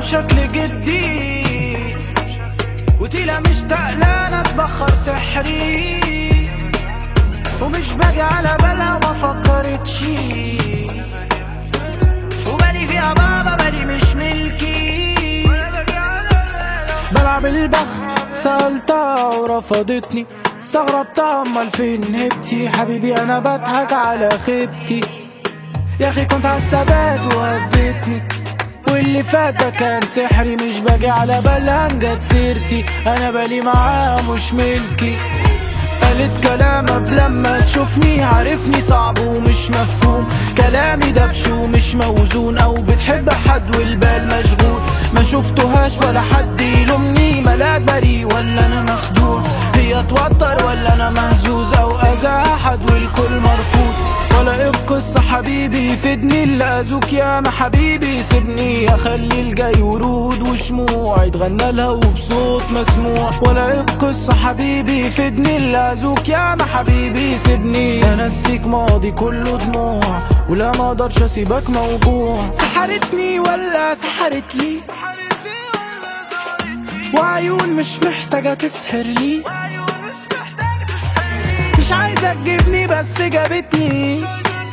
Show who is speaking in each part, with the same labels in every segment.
Speaker 1: بشكل جدي، وتيلا مش تقلانة اتبخر سحري، ومش باجي على بالها ما فكرتش، وبالي فيها بابا بالي مش ملكي. بلعب البخت سألتها ورفضتني، استغربتها امال فين هبتي، حبيبي انا بضحك على خيبتي، يا اخي كنت عالثبات وهزتني، واللي فات ده كان سحري، مش باجي على بالها جت سيرتي، انا بالي معاها مش ملكي. قالت كلام قبل لما تشوفني، عارفني صعب ومش مفهوم، كلامي دبش ومش موزون، او بتحب حد والبال مشغول، ما شفتهاش ولا حد يلومني، ملاك بريء ولا انا مخدوع، هي توتر ولا انا مهزوز، او اذى احد والكل مرفوض، ولا ايه القصة حبيبي فدني، اللي اذوك يا ما حبيبي سيبني، اخلي الجاي ورود وشموع يتغنى لها وبصوت مسموع، ولا ايه القصة حبيبي فدني، اللي اذوك يا ما حبيبي سيبني، انسيك ماضي كله دموع، ولا ما اقدرش اسيبك موجوع، سحرتني ولا سحرت لي، وعيون مش محتاجة تسحر لي، مش عايزة تجيبني بس جابتني،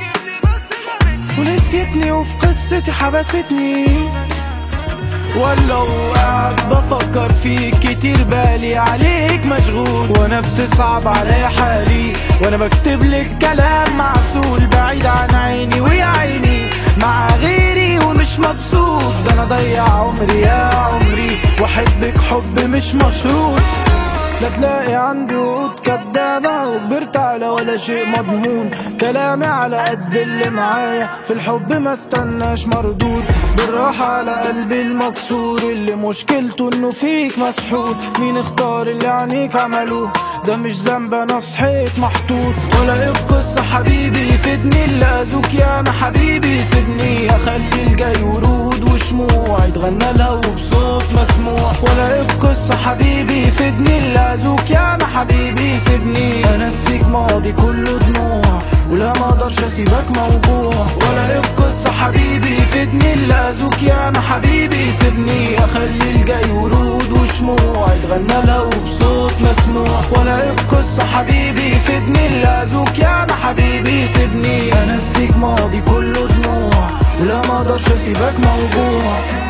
Speaker 1: ونسيتني وفي قصتي حبستني، ولو قاعد بفكر فيك كتير بالي عليك مشغول، وانا بتصعب علي حالي، وانا بكتب لك كلام معسول، بعيد عن عيني ويا عيني مع غيري ومش مبسوط، ده انا ضيع عمري يا عمري، واحبك حب مش مشروط، لا تلاقي عندي وقود كدابة، وكبرت على ولا شيء مضمون، كلامي على قد اللي معايا، في الحب ما استناش مردود، بالراحة على قلبي المكسور، اللي مشكلته انه فيك مسحور، مين اختار اللي عينيك عملوه، ده مش ذنب انا صحيت محطوط، ولا ايه القصة حبيبي فدني، اللي اذوك يا ما حبيبي سيبني، اخلي الجاي ورود وشموع يتغنى لها وبصوت مسموع، ولا ايه القصة حبيبي فدني، اللي اذوك يا ما حبيبي سيبني، انسيك ماضي كله دموع، ولا ما اقدرش اسيبك موجوع، ولا ايه القصة حبيبي فدني، اللي اذوك يا ما حبيبي سيبني، اخلي الجاي ورود وشموع يتغنى لها وبصوت مسموع، ولا ايه القصة حبيبي فدني، اللي اذوك يا ما حبيبي سيبني، انسيك ماضي كله دموع، ولا ما اقدرش اسيبك موجوع.